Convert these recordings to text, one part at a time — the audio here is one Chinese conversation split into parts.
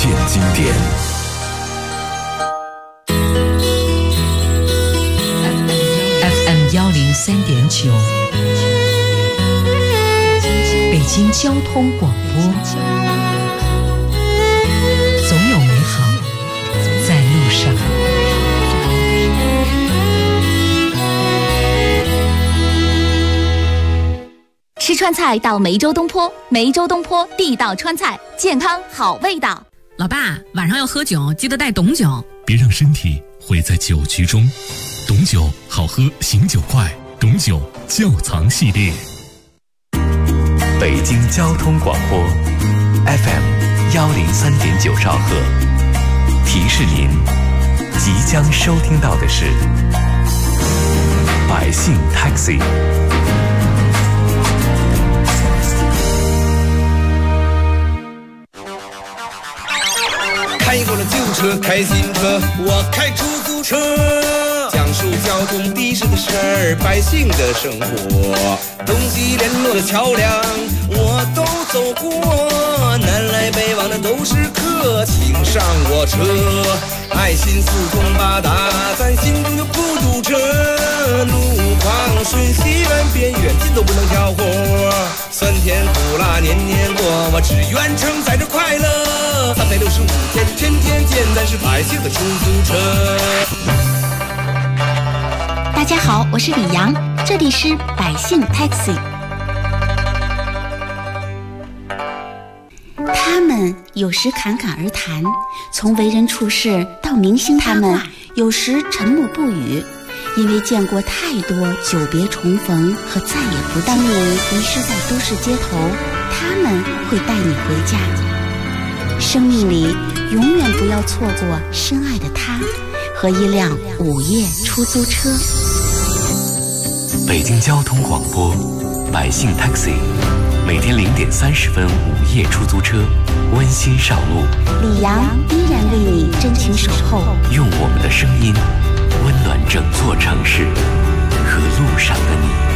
见经典。 FM103.9，北京交通广播，总有美好在路上。 吃川菜到梅州东坡，梅州东坡地道川菜，健康好味道。 老爸，晚上要喝酒，记得带董酒， 别让身体毁在酒局中。董酒好喝，醒酒快，董酒窖藏系列。 北京交通广播 FM103.9兆赫，提示您即将收听到的是百姓 Taxi。 开过了旧车，开新车，我开出租车，讲述交通的士的事儿，百姓的生活，东西联络的桥梁我都走过，南来北往的都是客，请上我车，爱心四通八达，咱心中就不堵车，路况顺西远边远近都不能挑活，酸甜苦辣年年过，我只愿承载着快乐，365天天天见，咱是百姓的出租车。 大家好，我是李阳，这里是百姓 Taxi。 他们有时侃侃而谈，从为人处事到明星他们有时沉默不语，因为见过太多久别重逢和再也不当你迷失在都市街头，他们会带你回家。生命里永远不要错过深爱的他和一辆午夜出租车。 北京交通广播百姓 Taxi， 每天0点30分午夜出租车，温馨上路。 李阳依然为你真情守候， 用我们的声音温暖整座城市和路上的你。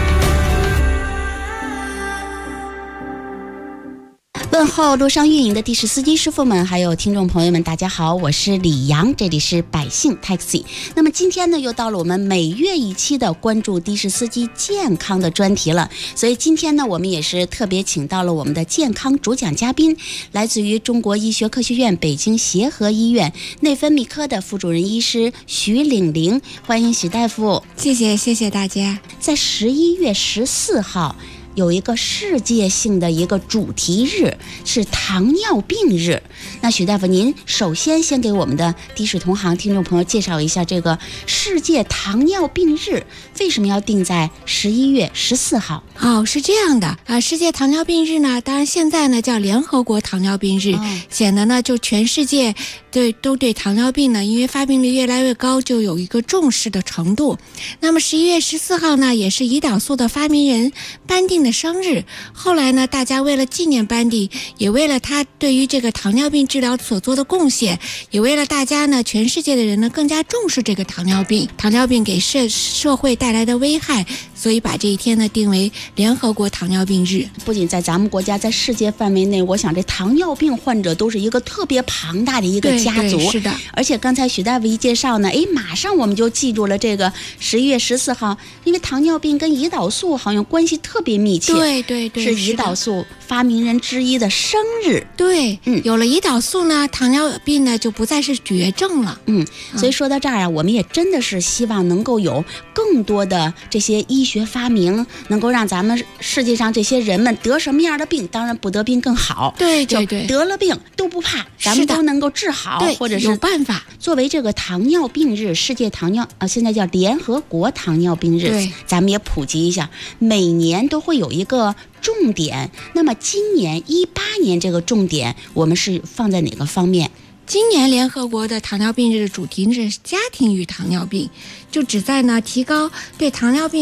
问候路上运营的的士司机师傅们，还有听众朋友们，大家好，我是李阳，这里是百姓 Taxi。 那么今天呢，又到了我们每月一期的关注的士司机健康的专题了，所以今天呢，我们也是特别请到了我们的健康主讲嘉宾，来自于中国医学科学院北京协和医院内分泌科的副主任医师徐岭玲，欢迎徐大夫。 谢谢大家。 在11月14号有一个世界性的一个主题日，是糖尿病日。那许大夫，您首先给我们的的士同行听众朋友介绍一下这个世界糖尿病日为什么要定在11月14号？ 是这样的世界糖尿病日呢，当然现在呢叫联合国糖尿病日，显得呢就全世界都对糖尿病呢，因为发病率越来越高，就有一个重视的程度。那么11月14号呢，也是胰岛素的发明人班定的生日。后来呢，大家为了纪念班定，也为了他对于这个糖尿病治疗所做的贡献，也为了大家呢，全世界的人呢更加重视这个糖尿病给社会带来的危害，所以把这一天呢定为联合国糖尿病日。 不仅在咱们国家，在世界范围内，我想这糖尿病患者都是一个特别庞大的一个家族。 是的。而且刚才许大夫一介绍呢，马上我们就记住了这个11月14号，因为糖尿病跟胰岛素好像关系特别密切。 对， 是胰岛素发明人之一的生日。 对，有了胰岛素呢，糖尿病呢就不再是绝症了。 所以说到这儿我们也真的是希望能够有更多的这些医学发明，能够让咱们世界上这些人们得什么样的病，当然不得病更好。 对， 得了病都不怕，咱们都能够治好，或者是有办法。 作为这个糖尿病日，世界糖尿现在叫联合国糖尿病日，咱们也普及一下，每年都会有一个重点。那么今年18年这个重点我们是放在哪个方面？ 今年联合国的糖尿病日的主题是家庭与糖尿病，就旨在呢提高对糖尿病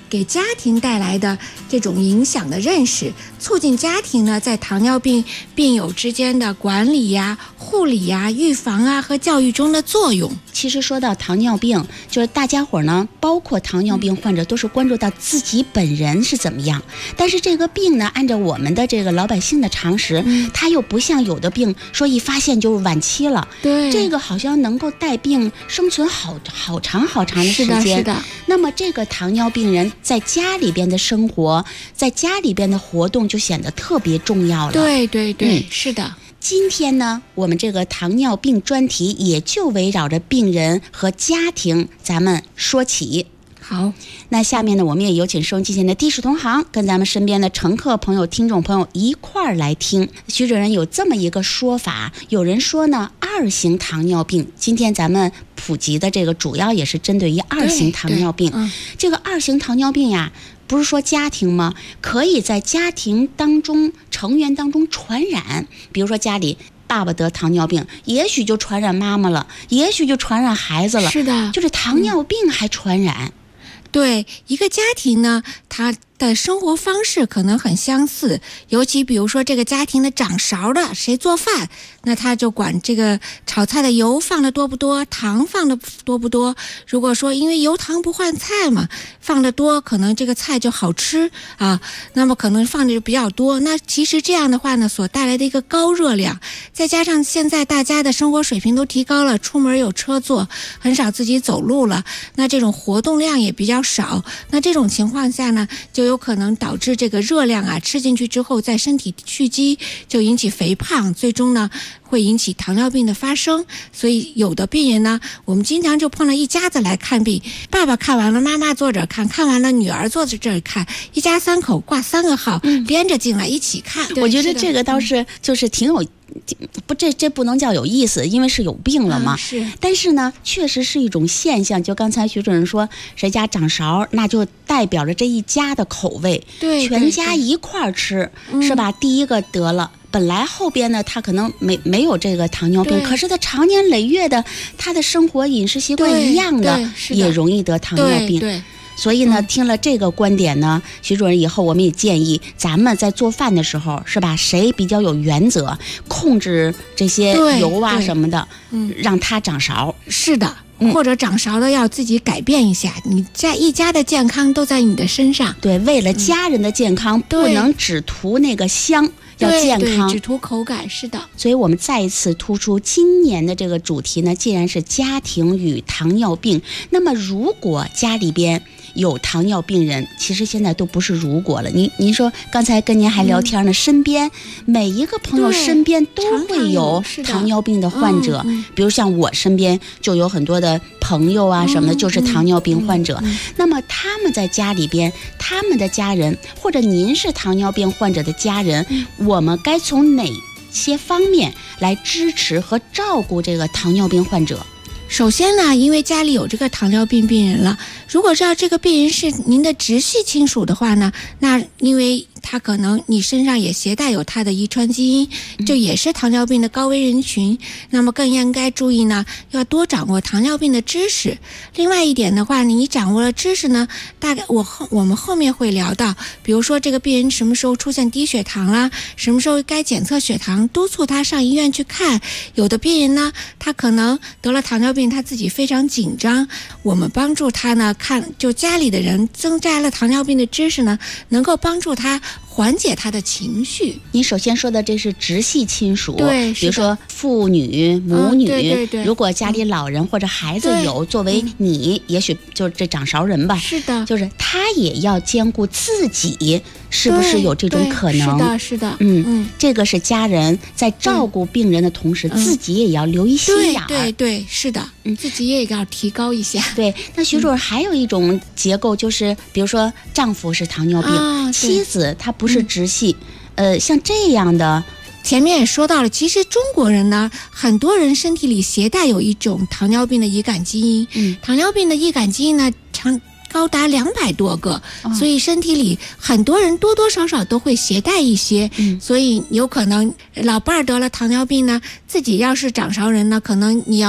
给家庭带来的这种影响的认识，促进家庭呢在糖尿病病友之间的管理呀、护理呀、预防啊和教育中的作用。 其实说到糖尿病，就是大家伙呢，包括糖尿病患者，都是关注到自己本人是怎么样。但是这个病呢，按照我们的这个老百姓的常识，它又不像有的病说一发现就晚期了。 对， 这个好像能够带病生存好长的时间。 是的。 那么这个糖尿病人在家里边的生活，在家里边的活动就显得特别重要了。 对，是的。 今天呢，我们这个糖尿病专题也就围绕着病人和家庭，咱们说起。 好， 那下面呢，我们也有请收音机前的的士同行，跟咱们身边的乘客朋友、听众朋友一块儿来听。徐主任有这么一个说法，有人说呢，2型糖尿病，今天咱们普及的这个主要也是针对于2型糖尿病。这个2型糖尿病呀，不是说家庭吗？可以在家庭当中成员当中传染，比如说家里爸爸得糖尿病，也许就传染妈妈了，也许就传染孩子了。 是的， 就是糖尿病还传染。 对，一个家庭呢，它的生活方式可能很相似，尤其比如说这个家庭的掌勺的谁做饭，那他就管这个炒菜的油放的多不多，糖放的多不多。如果说因为油糖不换菜嘛，放的多，可能这个菜就好吃啊，那么可能放的就比较多。那其实这样的话呢，所带来的一个高热量，再加上现在大家的生活水平都提高了，出门有车坐，很少自己走路了，那这种活动量也比较少，那这种情况下呢，就有可能导致这个热量啊吃进去之后在身体蓄积，就引起肥胖，最终呢会引起糖尿病的发生。所以有的病人呢，我们经常就碰到一家子来看病，爸爸看完了，妈妈坐这儿看，看完了女儿坐在这儿看，一家3口挂3个号，连着进来一起看。 我觉得这个倒是就是挺有这不能叫有意思，因为是有病了嘛。 是， 但是呢，确实是一种现象。就刚才徐主任说，谁家掌勺，那就代表着这一家的口味， 对， 全家一块儿吃，是吧？第一个得了。本来后边呢，他可能没有这个糖尿病，可是他长年累月的，他的生活饮食习惯一样的，也容易得糖尿病。 对。 所以呢，听了这个观点呢，徐主任以后我们也建议咱们在做饭的时候，是吧？谁比较有原则，控制这些油啊什么的，让他掌勺。 是的。或者掌勺的要自己改变一下，你在一家的健康都在你的身上。 对，为了家人的健康，不能只图那个香，要健康， 只图口感。是的。 所以我们再一次突出今年的这个主题呢，既然是家庭与糖尿病，那么如果家里边有糖尿病人，其实现在都不是如果了。您说刚才跟您还聊天呢，身边每一个朋友身边都会有糖尿病的患者，比如像我身边就有很多的朋友啊什么的，就是糖尿病患者。那么他们在家里边，他们的家人，或者您是糖尿病患者的家人，我们该从哪些方面来支持和照顾这个糖尿病患者？ 首先呢，因为家里有这个糖尿病病人了，如果知道这个病人是您的直系亲属的话呢，那因为他可能你身上也携带有他的遗传基因，就也是糖尿病的高危人群，那么更应该注意呢，要多掌握糖尿病的知识。另外一点的话，你掌握了知识呢，大概我们后面会聊到，比如说这个病人什么时候出现低血糖啦，什么时候该检测血糖，督促他上医院去看。有的病人呢，他可能得了糖尿病，他自己非常紧张，我们帮助他呢，就家里的人增加了糖尿病的知识呢，能够帮助他缓解他的情绪。 你首先说的这是直系亲属， 对， 比如说父女、母女， 对， 如果家里老人或者孩子有，作为你，也许就是这掌勺人吧， 是的， 就是他也要兼顾自己是不是有这种可能？ 是的， 这个是家人在照顾病人的同时，自己也要留一心眼儿。 对，是的，自己也要提高一下。 对，那徐主任还有一种结构，就是比如说丈夫是糖尿病，妻子她不是直系，像这样的。 前面也说到了，其实中国人呢，很多人身体里携带有一种糖尿病的易感基因，糖尿病的易感基因呢，高达200多个，所以身体里很多人多多少少都会携带一些，所以有可能老伴儿得了糖尿病呢，自己要是掌勺人呢，可能你要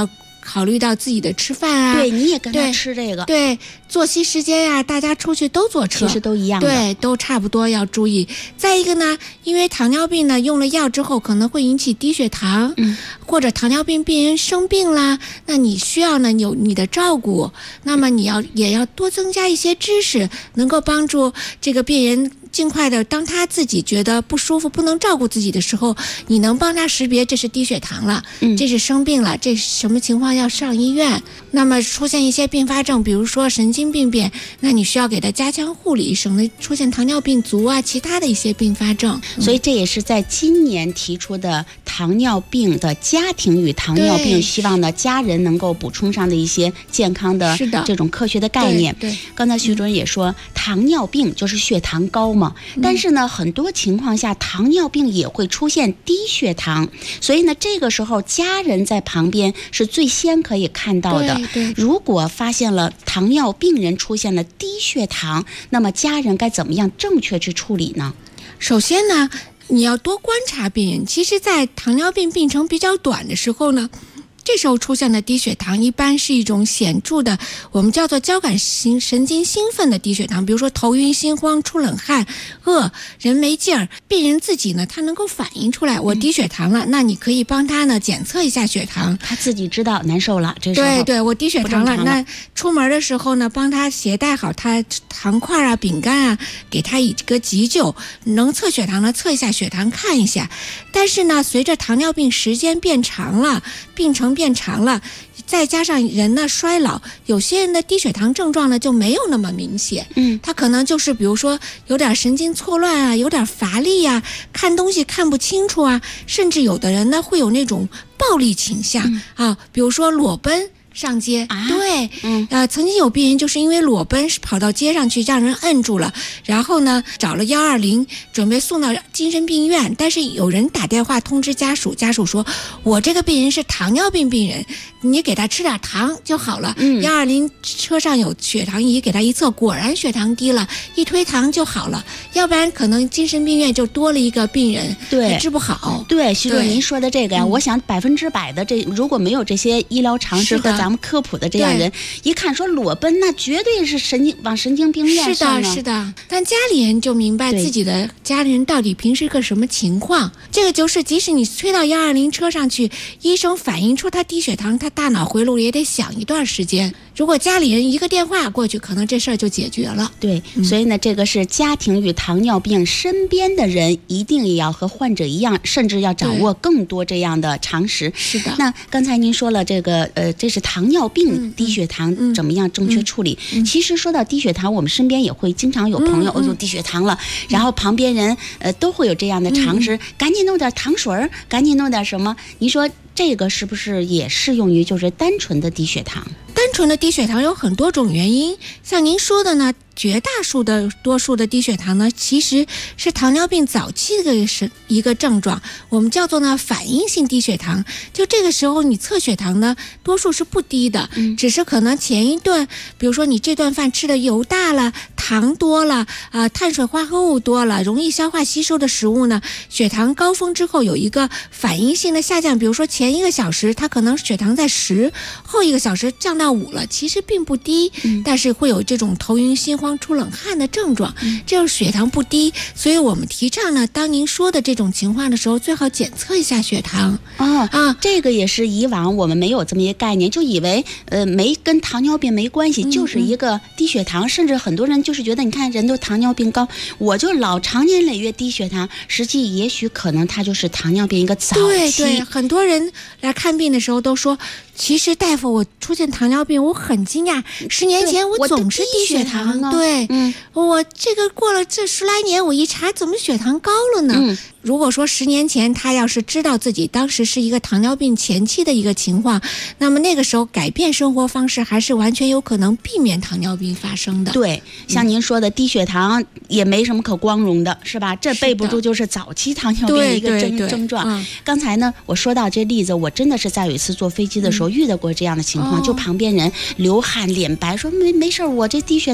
考虑到自己的吃饭啊， 对，你也跟他吃这个， 对，作息时间呀，大家出去都坐车， 其实都一样的， 对，都差不多要注意。再一个呢，因为糖尿病呢，用了药之后可能会引起低血糖，或者糖尿病病人生病啦，那你需要呢有你的照顾，那么也要多增加一些知识，能够帮助这个病人尽快的，当他自己觉得不舒服不能照顾自己的时候，你能帮他识别这是低血糖了，这是生病了，这是什么情况要上医院。那么出现一些并发症，比如说神经病变，那你需要给他加强护理，省得出现糖尿病足啊其他的一些并发症。 所以这也是在今年提出的糖尿病的家庭与糖尿病，希望呢家人能够补充上的一些健康的这种科学的概念。 对， 刚才徐主任也说，糖尿病就是血糖高嘛，但是呢很多情况下糖尿病也会出现低血糖，所以呢这个时候家人在旁边是最先可以看到的。 对， 如果发现了糖尿病人出现了低血糖，那么家人该怎么样正确去处理呢？ 首先呢，你要多观察病人。其实在糖尿病病程比较短的时候呢，这时候出现的低血糖一般是一种显著的，我们叫做交感神经兴奋的低血糖，比如说头晕心慌、出冷汗、饿、人没劲儿。病人自己呢，他能够反映出来我低血糖了，那你可以帮他呢检测一下血糖， 他自己知道难受了，这时候对，我低血糖了。那出门的时候呢，帮他携带好他糖块啊、饼干啊，给他一个急救，能测血糖呢测一下血糖看一下。但是呢，随着糖尿病时间变长了，病程变长了，再加上人呢衰老，有些人的低血糖症状呢就没有那么明显，他可能就是比如说有点神经错乱啊，有点乏力啊，看东西看不清楚啊，甚至有的人呢会有那种暴力倾向啊，比如说裸奔上街，对，曾经有病人就是因为裸奔跑到街上去，让人摁住了，然后呢找了120，准备送到精神病院，但是有人打电话通知家属，家属说我这个病人是糖尿病病人，你给他吃点糖就好了。120车上有血糖仪，给他一测，果然血糖低了，一推糖就好了，要不然可能精神病院就多了一个病人，对，治不好。 对，徐主任您说的这个呀，我想100%的这如果没有这些医疗常识和咱们科普的这样人，一看说裸奔，那绝对是往神经病院上了。 是的，但家里人就明白自己的家里人到底平时个什么情况。这个就是即使你推到120车上去，医生反映出他低血糖，他大脑回路也得想一段时间。如果家里人一个电话过去，可能这事儿就解决了。 对，所以呢，这个是家庭与糖尿病身边的人一定也要和患者一样，甚至要掌握更多这样的常识。 是的。 那刚才您说了这个这是糖尿病低血糖怎么样正确处理？其实说到低血糖，我们身边也会经常有朋友有低血糖了，然后旁边人都会有这样的常识，赶紧弄点糖水，赶紧弄点什么？您说这个是不是也适用于就是单纯的低血糖？ 单纯的低血糖有很多种原因，像您说的呢，绝大多数的低血糖呢，其实是糖尿病早期的一个症状，我们叫做呢反应性低血糖。就这个时候你测血糖呢，多数是不低的，只是可能前一顿，比如说你这顿饭吃的油大了，糖多了碳水化合物多了，容易消化吸收的食物呢，血糖高峰之后有一个反应性的下降，比如说前1个小时它可能血糖在10，后1个小时降到5了，其实并不低，但是会有这种头晕心慌、出冷汗的症状，这就是血糖不低。所以我们提倡呢，当您说的这种情况的时候，最好检测一下血糖。 这个也是以往我们没有这么一个概念，就以为没跟糖尿病没关系，就是一个低血糖，甚至很多人就是觉得你看人都糖尿病高，我就长年累月低血糖，实际也许可能它就是糖尿病一个早期。 对，很多人来看病的时候都说，其实大夫我出现糖尿病我很惊讶，10年前我总是低血糖，对，我这个过了这10来年，我一查怎么血糖高了呢？如果说10年前他要是知道自己当时是一个糖尿病前期的一个情况，那么那个时候改变生活方式，还是完全有可能避免糖尿病发生的。 对，像您说的低血糖也没什么可光荣的，是吧？这背不住就是早期糖尿病的一个症状。刚才呢，我说到这例子，我真的是在有一次坐飞机的时候遇到过这样的情况，就旁边人流汗脸白，说没事，我这低血糖了，给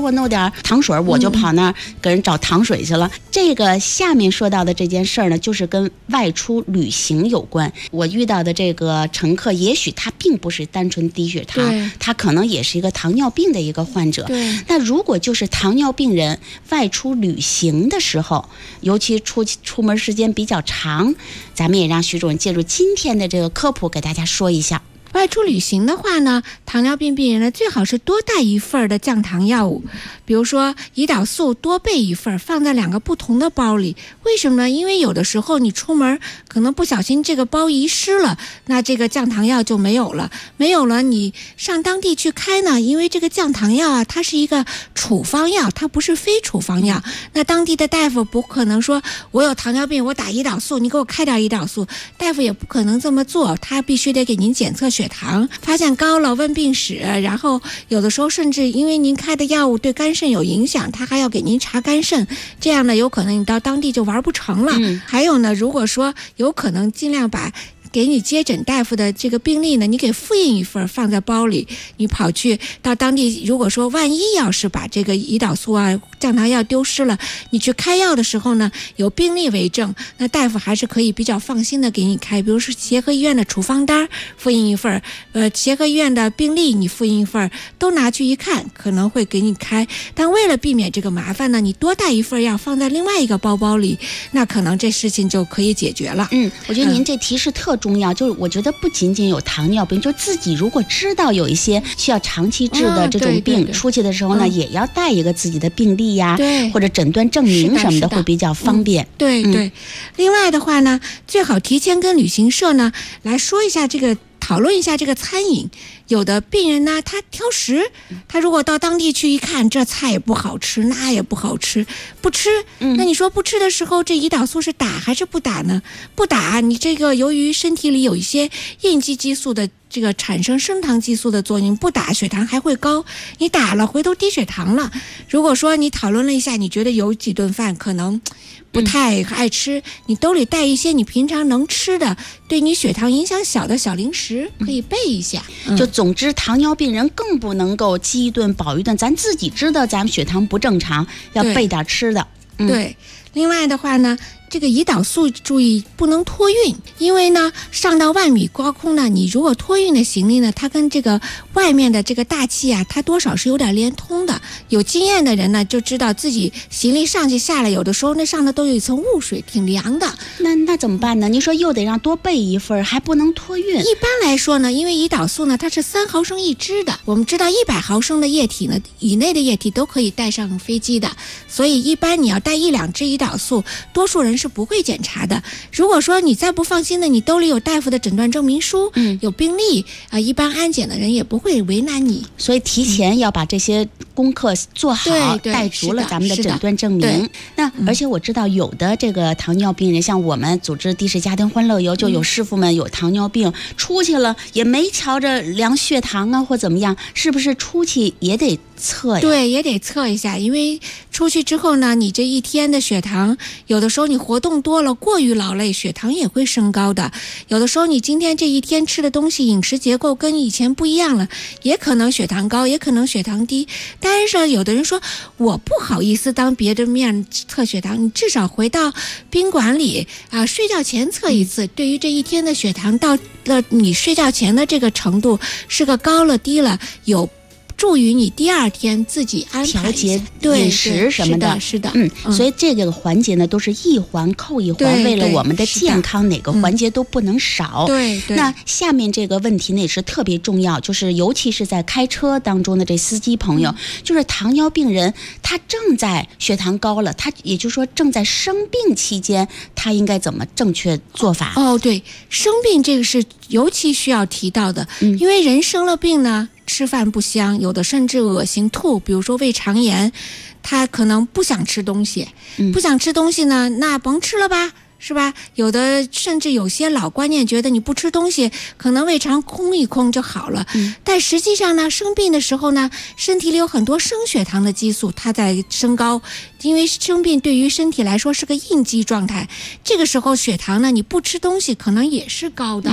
我弄点糖水，我就跑那儿给人找糖水去了。这个下面说到的这件事儿呢，就是跟外出旅行有关。我遇到的这个乘客，也许他并不是单纯低血糖，他可能也是一个糖尿病的一个患者。那如果就是糖尿病人外出旅行的时候，尤其出门时间比较长，咱们也让徐主任借助今天的这个科普给大家说一下。 外出旅行的话呢，糖尿病病人呢最好是多带一份的降糖药物，比如说胰岛素多备一份，放在2个不同的包里。为什么呢？因为有的时候你出门可能不小心这个包遗失了，那这个降糖药就没有了，你上当地去开呢，因为这个降糖药啊，它是一个处方药，它不是非处方药。那当地的大夫不可能说我有糖尿病我打胰岛素，你给我开点胰岛素，大夫也不可能这么做，他必须得给您检测血糖，发现高了问病史，然后有的时候甚至因为您开的药物对肝肾有影响，他还要给您查肝肾，这样呢有可能你到当地就玩不成了。还有呢，如果说有可能尽量把给你接诊大夫的这个病历呢，你给复印一份放在包里，你跑去到当地，如果说万一要是把这个胰岛素啊降糖药丢失了，你去开药的时候呢有病历为证，那大夫还是可以比较放心的给你开。比如说协和医院的处方单复印一份，协和医院的病历你复印一份，都拿去一看可能会给你开。但为了避免这个麻烦呢，你多带一份药放在另外一个包里，那可能这事情就可以解决了。 我觉得您这提示特重要，就是我觉得不仅仅有糖尿病，就自己如果知道有一些需要长期治的这种病，出去的时候呢，也要带一个自己的病历呀，或者诊断证明什么的，会比较方便。 对。另外的话呢，最好提前跟旅行社呢来说一下讨论一下这个餐饮。有的病人呢，他挑食，他如果到当地去一看，这菜也不好吃，那也不好吃，不吃。那你说不吃的时候，这胰岛素是打还是不打呢？不打，你这个由于身体里有一些应激激素的这个产生升糖激素的作用，不打血糖还会高，你打了回头低血糖了。如果说你讨论了一下，你觉得有几顿饭可能不太爱吃，你兜里带一些你平常能吃的，对你血糖影响小的小零食，可以备一下。 就总之，糖尿病人更不能够饥一顿饱一顿，咱自己知道咱们血糖不正常，要备点吃的。 对，另外的话呢，这个胰岛素注意不能托运，因为呢上到万米高空呢，你如果托运的行李呢，它跟这个外面的这个大气啊，它多少是有点连通的。有经验的人呢就知道自己行李上去下来，有的时候那上头都有一层雾水，挺凉的。 那怎么办呢？你说又得让多备一份，还不能托运。 一般来说呢，因为胰岛素呢它是3毫升一支的，我们知道100毫升的液体呢以内的液体都可以带上飞机的，所以一般你要带1-2支胰岛素，多数人是不会检查的。如果说你再不放心的，你兜里有大夫的诊断证明书，有病历一般安检的人也不会为难你。 所以提前要把这些功课做好，带足了咱们的诊断证明。那而且我知道有的这个糖尿病人，像我们组织的士家庭欢乐游，就有师傅们有糖尿病出去了，也没瞧着量血糖啊或怎么样，是不是出去也得测呀？ 对，也得测一下，因为出去之后呢，你这一天的血糖，有的时候你活动多了，过于劳累，血糖也会升高的。有的时候你今天这一天吃的东西饮食结构跟以前不一样了，也可能血糖高，也可能血糖低。但是有的人说我不好意思当别的面测血糖，你至少回到宾馆里睡觉前测一次，对于这一天的血糖到了你睡觉前的这个程度是个高了低了，有助于你第二天自己安排调节饮食什么的。 是的， 所以这个环节呢都是一环扣一环，为了我们的健康，哪个环节都不能少。 对。 那下面这个问题呢也是特别重要，就是尤其是在开车当中的这司机朋友，就是糖尿病人，他正在血糖高了，他也就是说正在生病期间，他应该怎么正确做法？ 对，生病这个是尤其需要提到的，因为人生了病呢，吃饭不香，有的甚至恶心吐，比如说胃肠炎，他可能不想吃东西，不想吃东西呢，那甭吃了吧，是吧？有的甚至有些老观念觉得你不吃东西，可能胃肠空一空就好了。但实际上呢，生病的时候呢，身体里有很多升血糖的激素，它在升高。因为生病对于身体来说是个应激状态，这个时候血糖呢，你不吃东西可能也是高的。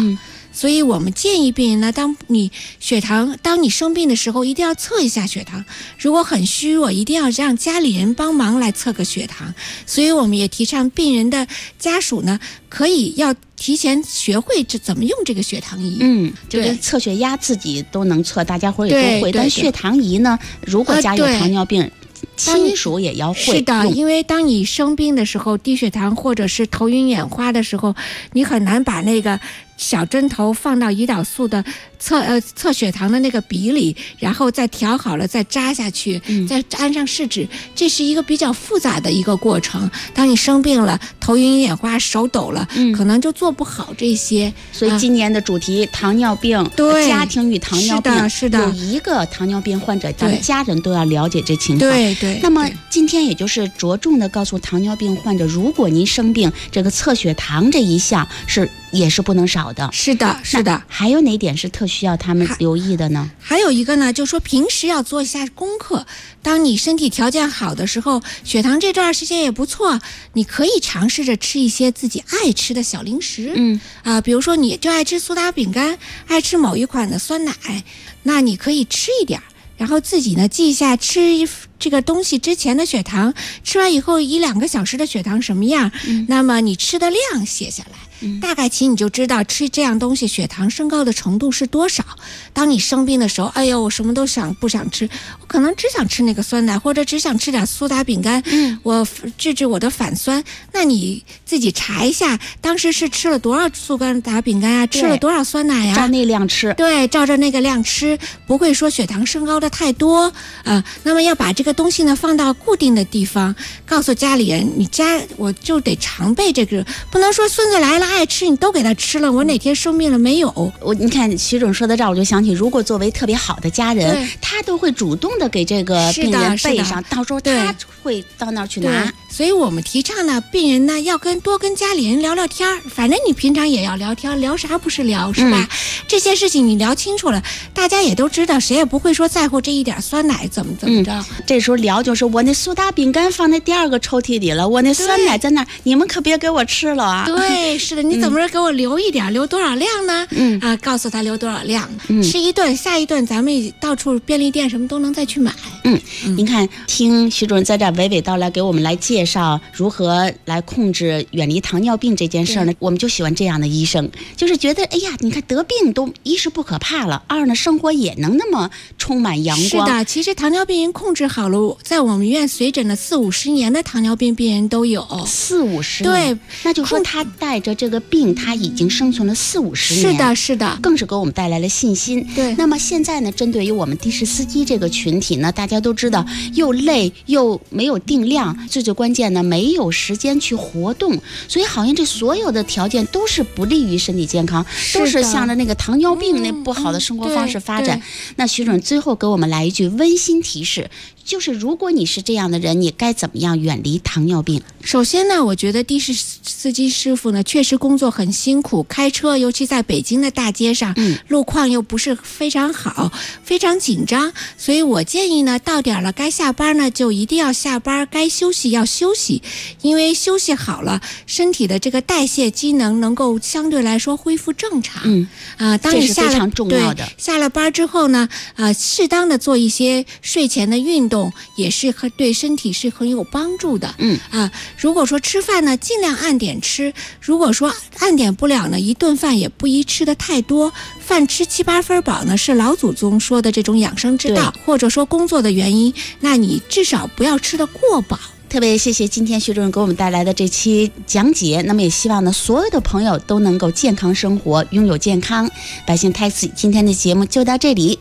所以我们建议病人呢，当你生病的时候，一定要测一下血糖。如果很虚弱，一定要让家里人帮忙来测个血糖。所以我们也提倡病人的家属呢，可以要提前学会怎么用这个血糖仪。 就是测血压自己都能测，大家伙也都会。但血糖仪呢，如果家有糖尿病，亲属也要会。 是的，因为当你生病的时候，低血糖或者是头晕眼花的时候，你很难把那个小针头放到胰岛素的测血糖的那个笔里，然后再调好了再扎下去，再安上试纸，这是一个比较复杂的一个过程。当你生病了，头晕眼花、手抖了，可能就做不好这些。 所以今年的主题糖尿病， 对， 家庭与糖尿病， 是的， 有一个糖尿病患者，咱们家人都要了解这情况。 对。 那么今天也就是着重的告诉糖尿病患者，如果您生病，这个测血糖这一项也是不能少的。 是的。 还有哪点是特需要他们留意的呢？ 还有一个呢，就是说平时要做一下功课。当你身体条件好的时候，血糖这段时间也不错，你可以尝试着吃一些自己爱吃的小零食。比如说你就爱吃苏打饼干，爱吃某一款的酸奶，那你可以吃一点，然后自己呢记一下吃这个东西之前的血糖，吃完以后1-2个小时的血糖什么样，那么你吃的量写下来，大概其你就知道吃这样东西血糖升高的程度是多少。当你生病的时候，哎呦我什么都不想吃，我可能只想吃那个酸奶，或者只想吃点苏打饼干，我治我的反酸，那你自己查一下当时是吃了多少苏打饼干啊，吃了多少酸奶啊， 照那量吃。 对，照着那个量吃，不会说血糖升高的太多那么要把这个东西呢放到固定的地方，告诉家里人，我就得常备这个，不能说孙子来了爱吃你都给他吃了，我哪天生病了没有。 你看徐总说到这儿，我就想起，如果作为特别好的家人，他都会主动的给这个病人备上，到时候他会到那儿去拿。 所以我们提倡呢，病人呢要多跟家里人聊聊天，反正你平常也要聊天，聊啥不是聊，是吧？这些事情你聊清楚了，大家也都知道，谁也不会说在乎这一点酸奶怎么着。 这时候聊就是我那苏打饼干放在第2个抽屉里了，我那酸奶在那儿，你们可别给我吃了啊！ 对，是的，你怎么着给我留一点，留多少量呢？告诉他留多少量，吃一顿，下一顿咱们到处便利店什么都能再去买。 您看，听徐主任在这娓娓道来，给我们来介绍如何来控制、远离糖尿病这件事呢，我们就喜欢这样的医生，就是觉得，哎呀，你看得病都一是不可怕了，二呢生活也能那么充满阳光。 是的，其实糖尿病人控制好了，在我们医院随诊的40-50年的糖尿病病人都有。 40-50年， 对， 那就说他带着这个病，他已经生存了40-50年。 是的， 更是给我们带来了信心。 对， 那么现在呢，针对于我们的士司机这个群体呢，大家都知道又累又没有定量，最关键呢没有时间去活动，所以好像这所有的条件都是不利于身体健康，都是向着那个糖尿病那不好的生活方式发展。那徐主任最后给我们来一句温馨提示，就是如果你是这样的人，你该怎么样远离糖尿病？ 首先呢，我觉得的士司机师傅呢确实工作很辛苦，开车尤其在北京的大街上，路况又不是非常好，非常紧张，所以我建议呢，到点了该下班呢就一定要下班，该休息要休息，因为休息好了，身体的这个代谢机能能够相对来说恢复正常。当你下了， 这是非常重要的。 下了班之后呢，适当的做一些睡前的运动，也是对身体是很有帮助的。如果说吃饭呢，尽量按点吃，如果说按点不了呢，一顿饭也不宜吃的太多，饭吃7-8分饱呢，是老祖宗说的这种养生之道，或者说工作的原因，那你至少不要吃得过饱。 特别谢谢今天徐主任给我们带来的这期讲解，那么也希望呢所有的朋友都能够健康生活，拥有健康。百姓 Taxi 今天的节目就到这里。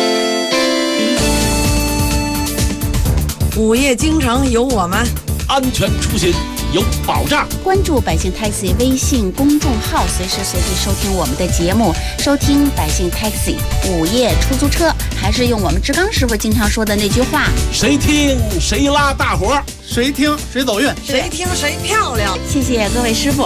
午夜京城有我们， 安全出行有保障。 关注百姓 Taxi 微信公众号，随时随地收听我们的节目，收听百姓 Taxi 午夜出租车。还是用我们志刚师傅经常说的那句话， 谁听谁拉大伙， 谁听谁走运， 谁听谁漂亮。 谢谢各位师傅。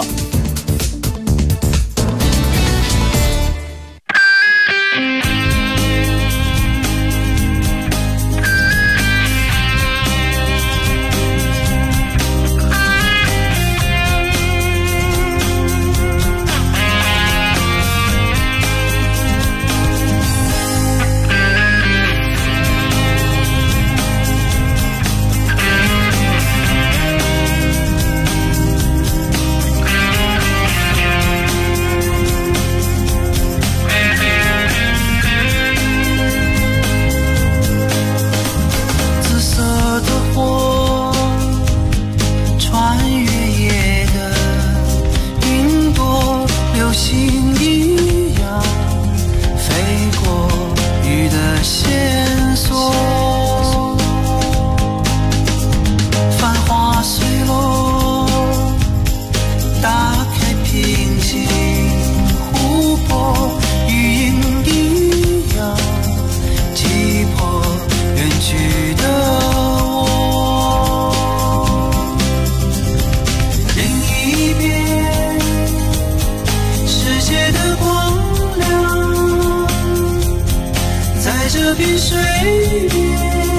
这片水面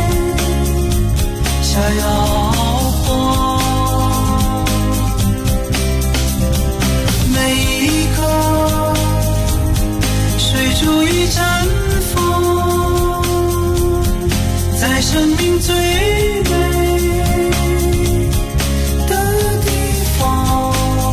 下摇晃，每一颗水珠已绽放在生命最美的地方。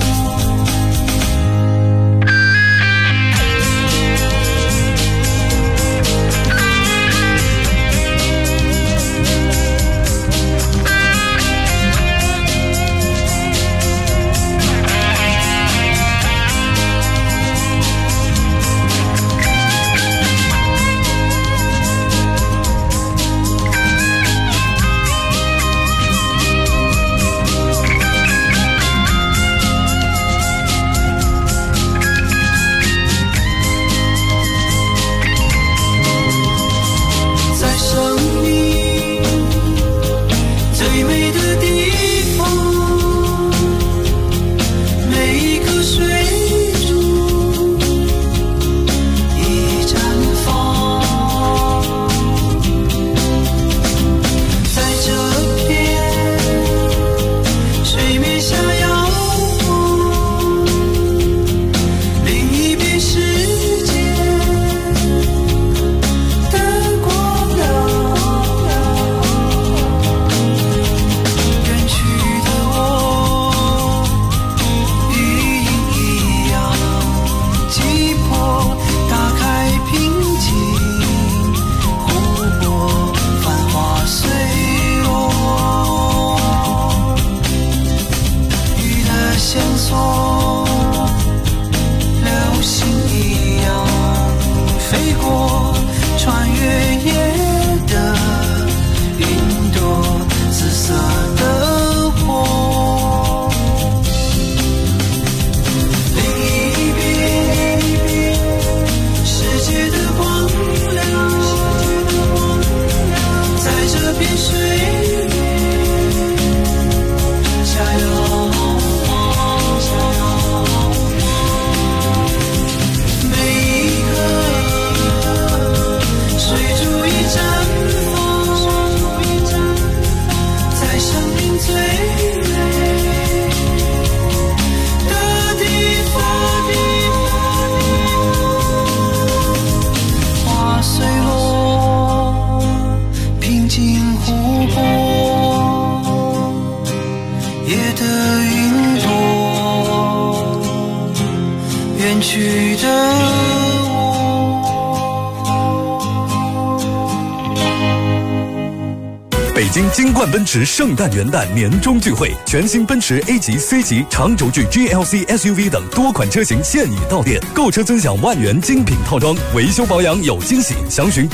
北京金冠奔驰圣诞元旦年终聚会，全新奔驰 A 级、C 级、长轴距 GLC SUV 等多款车型现已到店，购车尊享万元精品套装，维修保养有惊喜，详询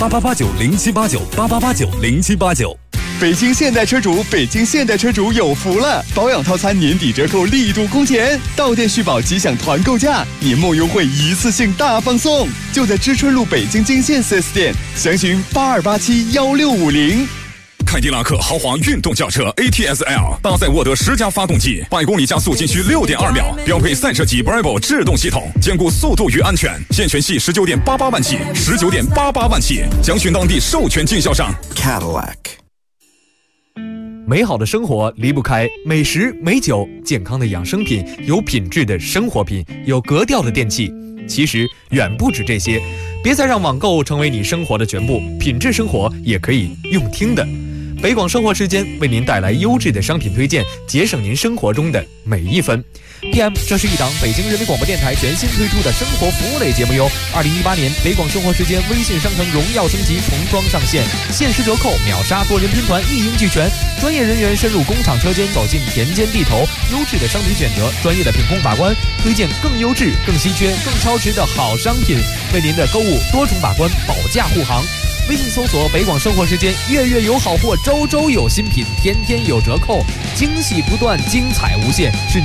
8889078988890789。 北京现代车主，北京现代车主有福了！保养套餐年底折扣力度空前，到店续保即享团购价，年末优惠一次性大放送，就在知春路北京金线 4S 店，详询82871650。 凯迪拉克豪华运动轿车 ATS-L 搭载沃德10加发动机，100公里加速仅需6.2秒，标配赛车级 Bravo 制动系统，兼顾速度与安全。现权系19.88万起，19.88万起，详询当地授权经销商 Cadillac。 美好的生活离不开美食、美酒、健康的养生品、有品质的生活品、有格调的电器。其实远不止这些，别再让网购成为你生活的全部，品质生活也可以用听的。北广生活时间为您带来优质的商品推荐，节省您生活中的每一分。PM， 这是一档北京人民广播电台全新推出的生活服务类节目哟。2018年北广生活时间微信商城荣耀升级重装上线，限时折扣，秒杀多人拼团，一应俱全。专业人员深入工厂车间，走进田间地头，优质的商品选择，专业的品控把关，推荐更优质、更稀缺、更超值的好商品，为您的购物多重把关，保驾护航。微信搜索北广生活时间，月月有好货，周周有新品，天天有折扣，惊喜不断，精彩无限，是